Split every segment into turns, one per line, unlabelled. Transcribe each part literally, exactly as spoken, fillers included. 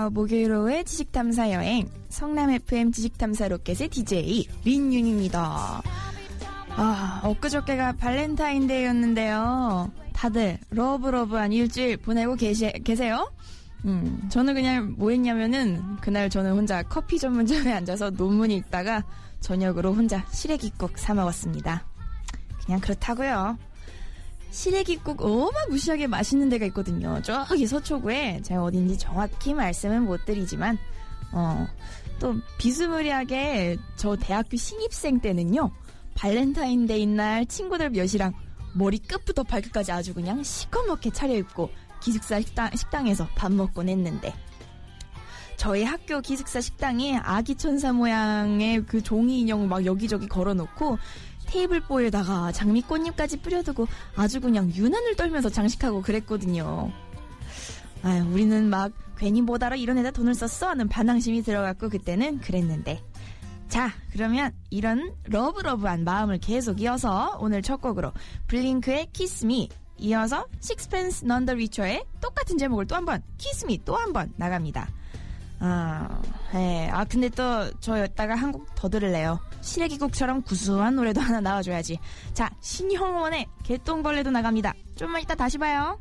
안녕하세요. 목요일 오후의 지식탐사 여행 성남 에프엠 지식탐사 로켓의 디제이 린윤입니다. 아, 엊그저께가 발렌타인데이였는데요. 다들 러브러브한 일주일 보내고 계시, 계세요? 음, 저는 그냥 뭐 했냐면은 그날 저는 혼자 커피 전문점에 앉아서 논문 읽다가 저녁으로 혼자 시래기국 사 먹었습니다. 그냥 그렇다고요. 시래기국 어마무시하게 맛있는 데가 있거든요. 저기 서초구에. 제가 어딘지 정확히 말씀은 못 드리지만 어, 또 비스무리하게 저 대학교 신입생 때는요, 발렌타인데이 날 친구들 몇이랑 머리 끝부터 발끝까지 아주 그냥 시커멓게 차려입고 기숙사 식당, 식당에서 밥 먹곤 했는데, 저희 학교 기숙사 식당에 아기 천사 모양의 그 종이 인형 막 여기저기 걸어놓고 테이블보에다가 장미꽃잎까지 뿌려두고 아주 그냥 유난을 떨면서 장식하고 그랬거든요. 아유, 우리는 막 괜히 뭐다라 이런 데다 돈을 썼어 하는 반항심이 들어갔고 그때는 그랬는데. 자, 그러면 이런 러브러브한 마음을 계속 이어서 오늘 첫 곡으로 블링크의 Kiss Me, 이어서 Sixpence None the Richer의 똑같은 제목을 또 한 번 Kiss Me 또 한 번 나갑니다. 아, 예. 아, 근데 또 저 여기다가 한 곡 더 들을래요. 시래기국처럼 구수한 노래도 하나 나와줘야지. 자, 신형원의 개똥벌레도 나갑니다. 좀만 이따 다시 봐요.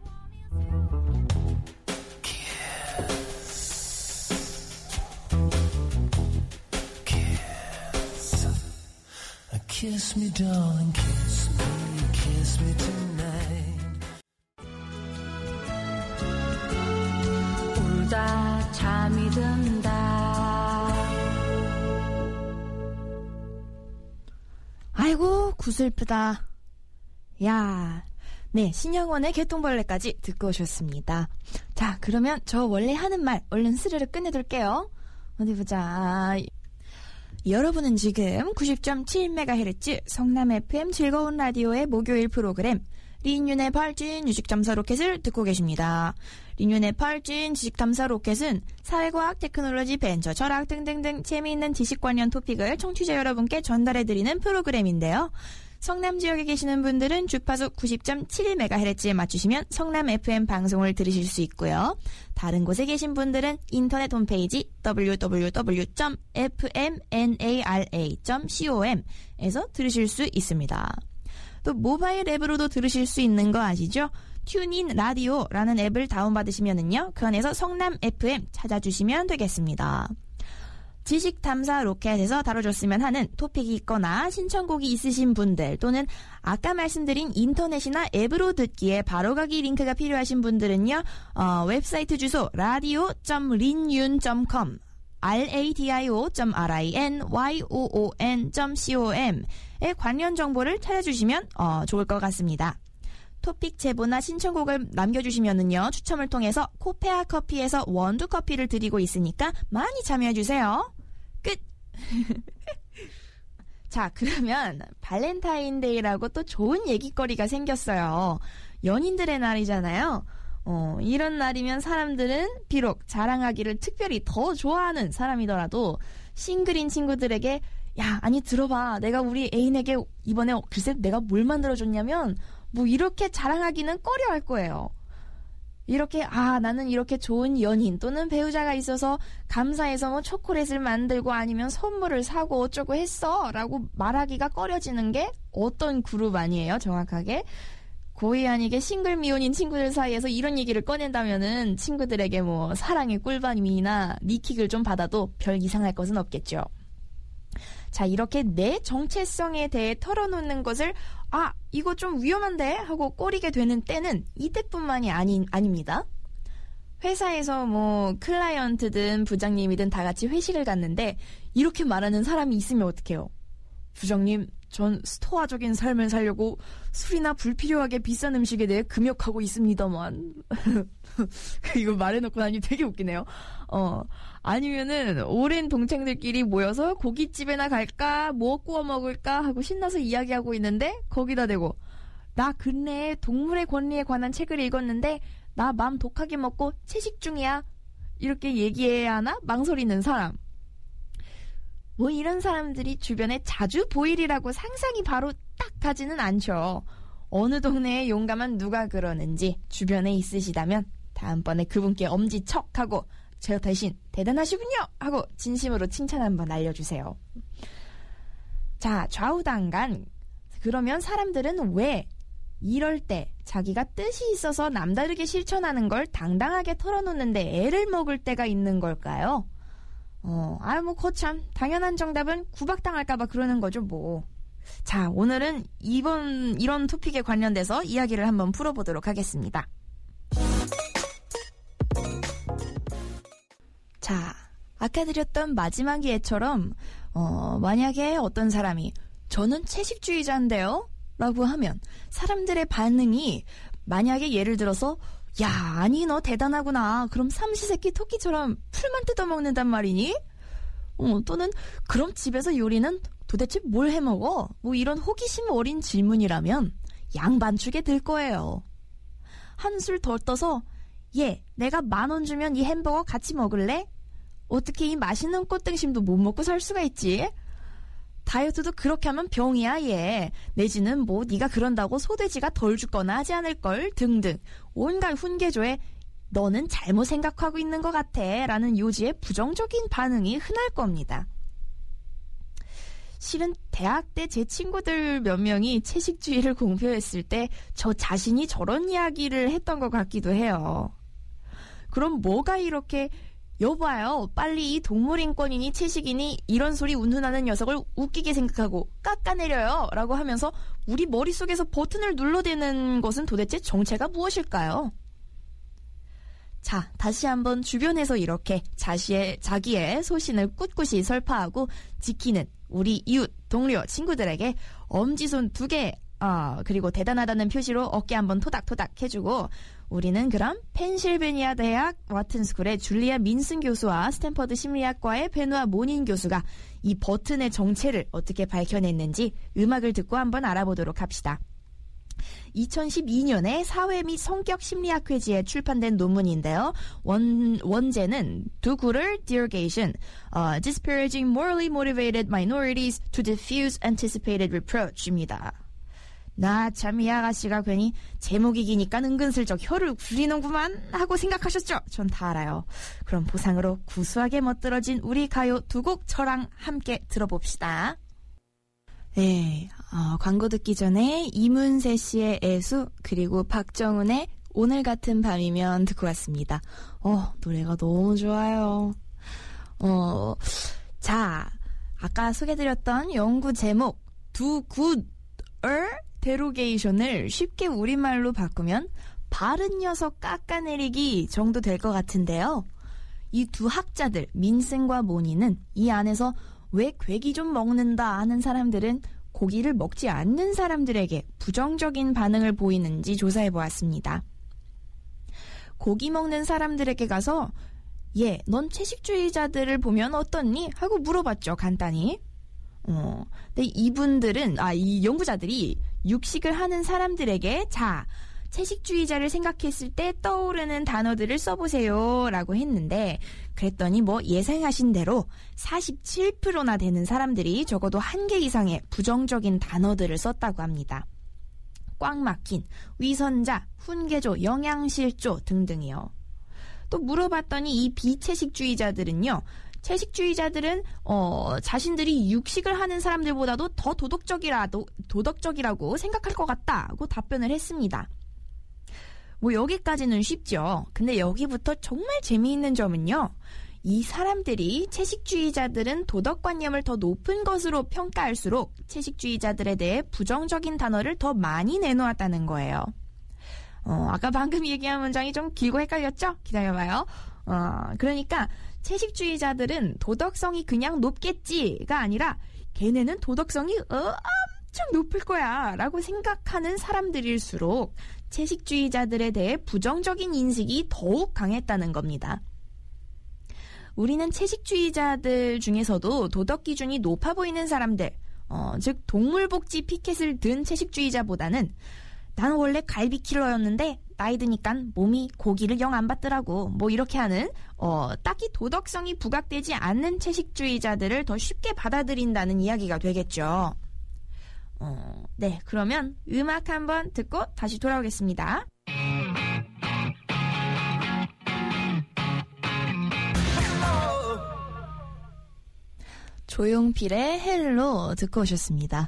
Kiss me, darling, kiss me, kiss me tonight. 울다 잠이 든다.
아이고, 구슬프다. 야, 네, 신영원의 개똥벌레까지 듣고 오셨습니다. 자, 그러면 저 원래 하는 말 얼른 스르르 끝내둘게요. 어디 보자. 여러분은 지금 구십 점 칠 메가헤르츠 성남 에프엠 즐거운 라디오의 목요일 프로그램 린윤의 발진 주식탐사 로켓을 듣고 계십니다. 린윤의 발진 주식탐사 로켓은 사회과학, 테크놀로지, 벤처, 철학 등등등 재미있는 지식 관련 토픽을 청취자 여러분께 전달해드리는 프로그램인데요. 성남 지역에 계시는 분들은 주파수 구십 점 칠 메가헤르츠에 맞추시면 성남 에프엠 방송을 들으실 수 있고요. 다른 곳에 계신 분들은 인터넷 홈페이지 더블유 더블유 더블유 점 에프엠엔에이알에이 점 com에서 들으실 수 있습니다. 또 모바일 앱으로도 들으실 수 있는 거 아시죠? 튜닝 라디오라는 앱을 다운받으시면은요, 그 안에서 성남 에프엠 찾아주시면 되겠습니다. 지식탐사 로켓에서 다뤄줬으면 하는 토픽이 있거나 신청곡이 있으신 분들, 또는 아까 말씀드린 인터넷이나 앱으로 듣기에 바로가기 링크가 필요하신 분들은요, 어, 웹사이트 주소 라디오 점 린윤 점 컴 라디오 점 린yon 점 com에 관련 정보를 찾아주시면 어, 좋을 것 같습니다. 토픽 제보나 신청곡을 남겨주시면은요, 추첨을 통해서 코페아 커피에서 원두 커피를 드리고 있으니까 많이 참여해주세요. 끝! 자, 그러면 발렌타인데이라고 또 좋은 얘기거리가 생겼어요. 연인들의 날이잖아요. 어, 이런 날이면 사람들은 비록 자랑하기를 특별히 더 좋아하는 사람이더라도 싱글인 친구들에게, 야, 아니 들어봐, 내가 우리 애인에게 이번에 글쎄 내가 뭘 만들어줬냐면 뭐 이렇게 자랑하기는 꺼려할 거예요. 이렇게, 아, 나는 이렇게 좋은 연인 또는 배우자가 있어서 감사해서 뭐 초콜릿을 만들고 아니면 선물을 사고 어쩌고 했어 라고 말하기가 꺼려지는 게 어떤 그룹 아니에요, 정확하게? 고의 아니게 싱글 미혼인 친구들 사이에서 이런 얘기를 꺼낸다면은 친구들에게 뭐 사랑의 꿀밤이나 니킥을 좀 받아도 별 이상할 것은 없겠죠. 자, 이렇게 내 정체성에 대해 털어놓는 것을, 아, 이거 좀 위험한데 하고 꺼리게 되는 때는 이때뿐만이 아니, 아닙니다. 회사에서 뭐 클라이언트든 부장님이든 다 같이 회식을 갔는데 이렇게 말하는 사람이 있으면 어떡해요? 부장님, 전 스토아적인 삶을 살려고 술이나 불필요하게 비싼 음식에 대해 금욕하고 있습니다만. 이거 말해놓고 나니 되게 웃기네요. 어, 아니면은 오랜 동창들끼리 모여서 고깃집에나 갈까, 뭐 구워 먹을까 하고 신나서 이야기하고 있는데 거기다 대고, 나 근래에 동물의 권리에 관한 책을 읽었는데 나 맘 독하게 먹고 채식 중이야. 이렇게 얘기해야 하나? 망설이는 사람. 뭐 이런 사람들이 주변에 자주 보이리라고 상상이 바로 딱 가지는 않죠. 어느 동네에 용감한 누가 그러는지 주변에 있으시다면 다음번에 그분께 엄지척하고 저 대신 대단하시군요 하고 진심으로 칭찬 한번 알려주세요. 자, 좌우당간. 그러면 사람들은 왜 이럴 때 자기가 뜻이 있어서 남다르게 실천하는 걸 당당하게 털어놓는데 애를 먹을 때가 있는 걸까요? 어, 아유 뭐 거참 당연한 정답은 구박당할까봐 그러는 거죠 뭐. 자, 오늘은 이번 이런 토픽에 관련돼서 이야기를 한번 풀어보도록 하겠습니다. 자, 아까 드렸던 마지막 예처럼 어, 만약에 어떤 사람이 저는 채식주의자인데요? 라고 하면 사람들의 반응이 만약에 예를 들어서 야, 아니 너 대단하구나. 그럼 삼시세끼 토끼처럼 풀만 뜯어먹는단 말이니? 어, 또는 그럼 집에서 요리는 도대체 뭘 해먹어? 뭐 이런 호기심 어린 질문이라면 양반축에 들 거예요. 한술 더 떠서 얘, 내가 만 원 주면 이 햄버거 같이 먹을래? 어떻게 이 맛있는 꽃등심도 못 먹고 살 수가 있지? 다이어트도 그렇게 하면 병이야 얘. 내지는 뭐 네가 그런다고 소돼지가 덜 죽거나 하지 않을걸 등등 온갖 훈계조에 너는 잘못 생각하고 있는 것 같아 라는 요지의 부정적인 반응이 흔할 겁니다. 실은 대학 때 제 친구들 몇 명이 채식주의를 공표했을 때 저 자신이 저런 이야기를 했던 것 같기도 해요. 그럼 뭐가 이렇게 여봐요. 빨리 이 동물인권이니 채식이니 이런 소리 운운하는 녀석을 웃기게 생각하고 깎아내려요 라고 하면서 우리 머릿속에서 버튼을 눌러대는 것은 도대체 정체가 무엇일까요? 자, 다시 한번 주변에서 이렇게 자시의, 자기의 소신을 꿋꿋이 설파하고 지키는 우리 이웃, 동료, 친구들에게 엄지손 두 개, 어, 그리고 대단하다는 표시로 어깨 한번 토닥토닥 해주고 우리는 그럼 펜실베니아 대학 와튼스쿨의 줄리아 민슨 교수와 스탠퍼드 심리학과의 베누아 모닌 교수가 이 버튼의 정체를 어떻게 밝혀냈는지 음악을 듣고 한번 알아보도록 합시다. 이천십이 년에 사회 및 성격 심리학회지에 출판된 논문인데요. 원, 원제는 두구를 derogation, uh, disparaging morally motivated minorities to diffuse anticipated reproach입니다. 나 참 이 아가씨가 괜히 제목이 기니까 은근슬쩍 혀를 굴리는구만 하고 생각하셨죠? 전 다 알아요. 그럼 보상으로 구수하게 멋들어진 우리 가요 두 곡 저랑 함께 들어봅시다. 네, 어, 광고 듣기 전에 이문세 씨의 애수 그리고 박정훈의 오늘 같은 밤이면 듣고 왔습니다. 어, 노래가 너무 좋아요. 어, 자, 아까 소개드렸던 연구 제목 두 굿을 데로게이션을 쉽게 우리말로 바꾸면 바른 녀석 깎아내리기 정도 될 것 같은데요. 이 두 학자들 민슨과 모니는 이 안에서 왜 괴기 좀 먹는다 하는 사람들은 고기를 먹지 않는 사람들에게 부정적인 반응을 보이는지 조사해 보았습니다. 고기 먹는 사람들에게 가서 예, 넌 채식주의자들을 보면 어떻니? 하고 물어봤죠, 간단히. 어, 근데 이분들은, 아, 이 연구자들이 육식을 하는 사람들에게 자, 채식주의자를 생각했을 때 떠오르는 단어들을 써보세요 라고 했는데 그랬더니 뭐 예상하신 대로 사십칠 퍼센트나 되는 사람들이 적어도 한 개 이상의 부정적인 단어들을 썼다고 합니다. 꽉 막힌, 위선자, 훈계조, 영양실조 등등이요. 또 물어봤더니 이 비채식주의자들은요. 채식주의자들은 어, 자신들이 육식을 하는 사람들보다도 더 도덕적이라도, 도덕적이라고 생각할 것 같다고 답변을 했습니다. 뭐 여기까지는 쉽죠. 근데 여기부터 정말 재미있는 점은요. 이 사람들이 채식주의자들은 도덕관념을 더 높은 것으로 평가할수록 채식주의자들에 대해 부정적인 단어를 더 많이 내놓았다는 거예요. 어, 아까 방금 얘기한 문장이 좀 길고 헷갈렸죠? 기다려봐요. 어, 그러니까 채식주의자들은 도덕성이 그냥 높겠지가 아니라 걔네는 도덕성이 어, 엄청 높을 거야 라고 생각하는 사람들일수록 채식주의자들에 대해 부정적인 인식이 더욱 강했다는 겁니다. 우리는 채식주의자들 중에서도 도덕 기준이 높아 보이는 사람들, 어, 즉 동물복지 피켓을 든 채식주의자보다는 나는 원래 갈비킬러였는데 나이 드니까 몸이 고기를 영 안 받더라고 뭐 이렇게 하는 어, 딱히 도덕성이 부각되지 않는 채식주의자들을 더 쉽게 받아들인다는 이야기가 되겠죠. 어, 네, 그러면 음악 한번 듣고 다시 돌아오겠습니다. 조용필의 헬로 듣고 오셨습니다.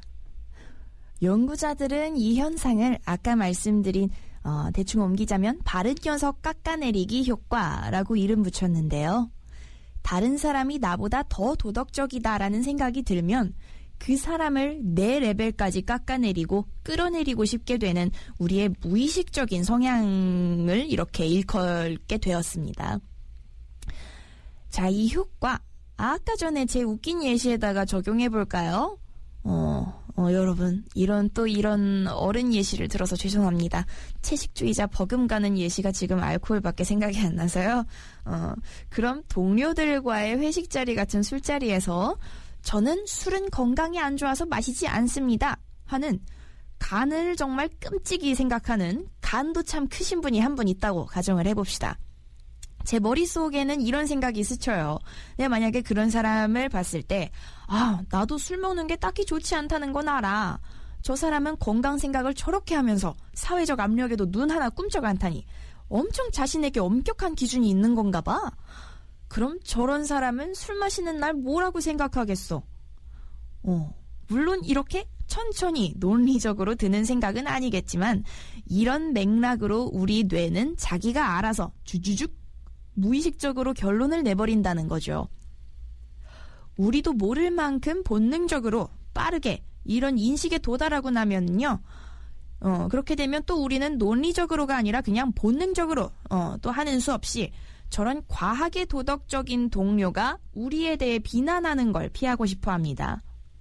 연구자들은 이 현상을 아까 말씀드린 어, 대충 옮기자면 바른 녀석 깎아내리기 효과라고 이름 붙였는데요. 다른 사람이 나보다 더 도덕적이다라는 생각이 들면 그 사람을 내 레벨까지 깎아내리고 끌어내리고 싶게 되는 우리의 무의식적인 성향을 이렇게 일컬게 되었습니다. 자, 이 효과 아까 전에 제 웃긴 예시에다가 적용해 볼까요? 어, 어, 여러분 이런 또 이런 어른 예시를 들어서 죄송합니다. 채식주의자 버금가는 예시가 지금 알코올밖에 생각이 안 나서요. 어, 그럼 동료들과의 회식 자리 같은 술자리에서 저는 술은 건강에 안 좋아서 마시지 않습니다 하는 간을 정말 끔찍이 생각하는 간도 참 크신 분이 한 분 있다고 가정을 해봅시다. 제 머릿속에는 이런 생각이 스쳐요. 내가 만약에 그런 사람을 봤을 때 아, 나도 술 먹는 게 딱히 좋지 않다는 건 알아. 저 사람은 건강 생각을 저렇게 하면서 사회적 압력에도 눈 하나 꿈쩍 안 타니 엄청 자신에게 엄격한 기준이 있는 건가 봐. 그럼 저런 사람은 술 마시는 날 뭐라고 생각하겠어? 어, 물론 이렇게 천천히 논리적으로 드는 생각은 아니겠지만 이런 맥락으로 우리 뇌는 자기가 알아서 주주죽 무의식적으로 결론을 내버린다는 거죠. 우리도 모를 만큼 본능적으로 빠르게 이런 인식에 도달하고 나면요. 어, 그렇게 되면 또 우리는 논리적으로가 아니라 그냥 본능적으로 어, 또 하는 수 없이 저런 과하게 도덕적인 동료가 우리에 대해 비난하는 걸 피하고 싶어 합니다.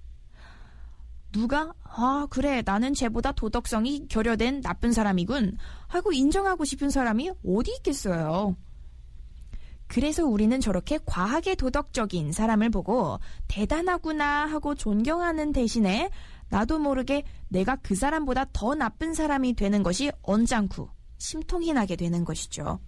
누가 아 그래 나는 쟤보다 도덕성이 결여된 나쁜 사람이군 하고 인정하고 싶은 사람이 어디 있겠어요. 그래서 우리는 저렇게 과하게 도덕적인 사람을 보고 대단하구나 하고 존경하는 대신에 나도 모르게 내가 그 사람보다 더 나쁜 사람이 되는 것이 언짢고 심통이 나게 되는 것이죠.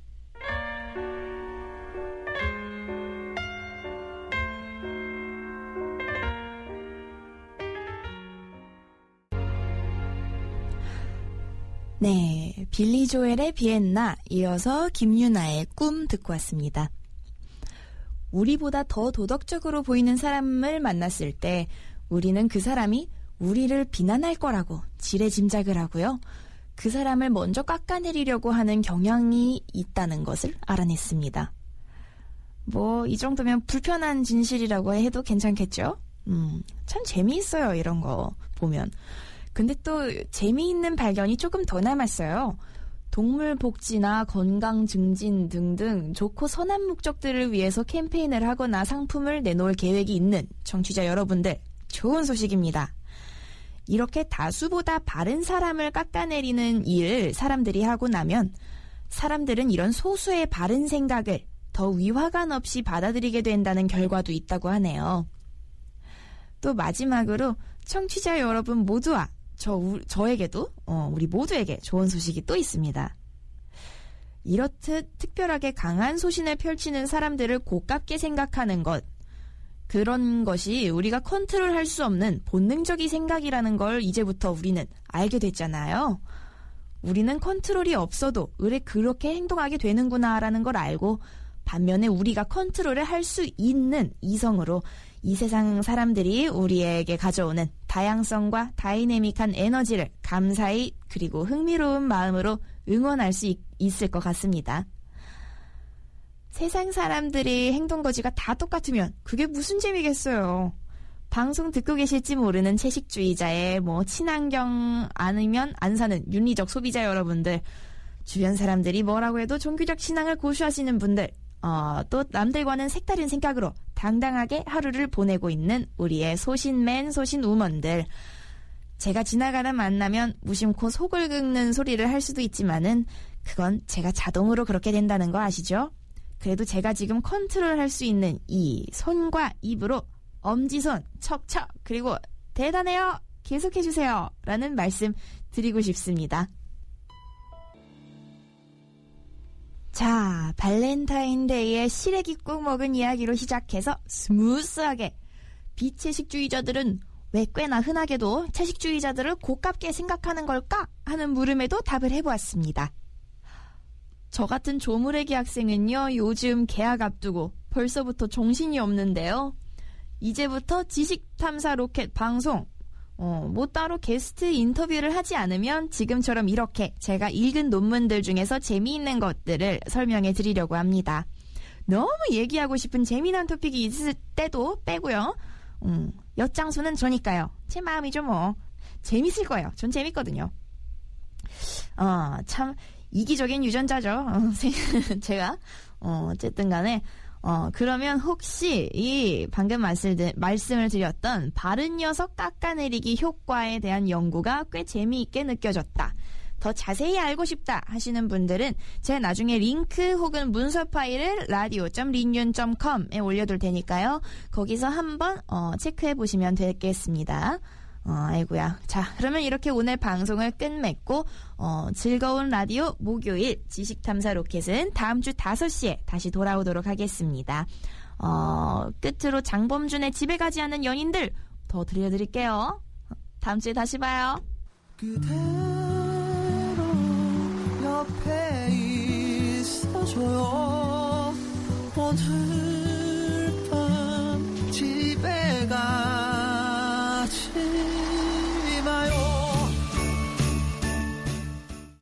네, 빌리 조엘의 비엔나, 이어서 김유나의 꿈 듣고 왔습니다. 우리보다 더 도덕적으로 보이는 사람을 만났을 때 우리는 그 사람이 우리를 비난할 거라고 지레짐작을 하고요. 그 사람을 먼저 깎아내리려고 하는 경향이 있다는 것을 알아냈습니다. 뭐 이 정도면 불편한 진실이라고 해도 괜찮겠죠? 음, 참 재미있어요, 이런 거 보면. 근데 또 재미있는 발견이 조금 더 남았어요. 동물 복지나 건강 증진 등등 좋고 선한 목적들을 위해서 캠페인을 하거나 상품을 내놓을 계획이 있는 청취자 여러분들, 좋은 소식입니다. 이렇게 다수보다 바른 사람을 깎아내리는 일을 사람들이 하고 나면 사람들은 이런 소수의 바른 생각을 더 위화감 없이 받아들이게 된다는 결과도 있다고 하네요. 또 마지막으로 청취자 여러분 모두와 저, 저에게도 어, 우리 모두에게 좋은 소식이 또 있습니다. 이렇듯 특별하게 강한 소신을 펼치는 사람들을 고깝게 생각하는 것, 그런 것이 우리가 컨트롤할 수 없는 본능적인 생각이라는 걸 이제부터 우리는 알게 됐잖아요. 우리는 컨트롤이 없어도 의뢰 그렇게 행동하게 되는구나라는 걸 알고 반면에 우리가 컨트롤을 할 수 있는 이성으로 이 세상 사람들이 우리에게 가져오는 다양성과 다이내믹한 에너지를 감사히 그리고 흥미로운 마음으로 응원할 수 있, 있을 것 같습니다. 세상 사람들이 행동거지가 다 똑같으면 그게 무슨 재미겠어요. 방송 듣고 계실지 모르는 채식주의자의 뭐 친환경 아니면 안 사는 윤리적 소비자 여러분들, 주변 사람들이 뭐라고 해도 종교적 신앙을 고수하시는 분들, 어, 또 남들과는 색다른 생각으로 당당하게 하루를 보내고 있는 우리의 소신맨 소신우먼들, 제가 지나가다 만나면 무심코 속을 긁는 소리를 할 수도 있지만은 그건 제가 자동으로 그렇게 된다는 거 아시죠? 그래도 제가 지금 컨트롤할 수 있는 이 손과 입으로 엄지손 척척 그리고 대단해요 계속해주세요 라는 말씀 드리고 싶습니다. 자, 발렌타인데이에 시래기 국 먹은 이야기로 시작해서 스무스하게 비채식주의자들은 왜 꽤나 흔하게도 채식주의자들을 고깝게 생각하는 걸까? 하는 물음에도 답을 해보았습니다. 저 같은 조무래기 학생은요, 요즘 개학 앞두고 벌써부터 정신이 없는데요. 이제부터 지식탐사 로켓 방송 어, 뭐 따로 게스트 인터뷰를 하지 않으면 지금처럼 이렇게 제가 읽은 논문들 중에서 재미있는 것들을 설명해 드리려고 합니다. 너무 얘기하고 싶은 재미난 토픽이 있을 때도 빼고요. 음, 엿장수는 저니까요. 제 마음이죠 뭐. 재밌을 거예요. 전 재밌거든요. 어, 참 이기적인 유전자죠. 어, 제가 어, 어쨌든 간에 어, 그러면 혹시 이 방금 말씀, 말씀을 드렸던 바른 녀석 깎아내리기 효과에 대한 연구가 꽤 재미있게 느껴졌다. 더 자세히 알고 싶다 하시는 분들은 제가 나중에 링크 혹은 문서 파일을 라디오 점 린윤 점 컴에 올려둘 테니까요. 거기서 한번 어, 체크해 보시면 되겠습니다. 어, 아이고야. 자, 그러면 이렇게 오늘 방송을 끝맺고 어, 즐거운 라디오 목요일 지식탐사 로켓은 다음 주 다섯 시에 다시 돌아오도록 하겠습니다. 어, 끝으로 장범준의 집에 가지 않는 연인들 더 들려드릴게요. 다음 주에 다시 봐요.
그대로 옆에 있어줘요. 오늘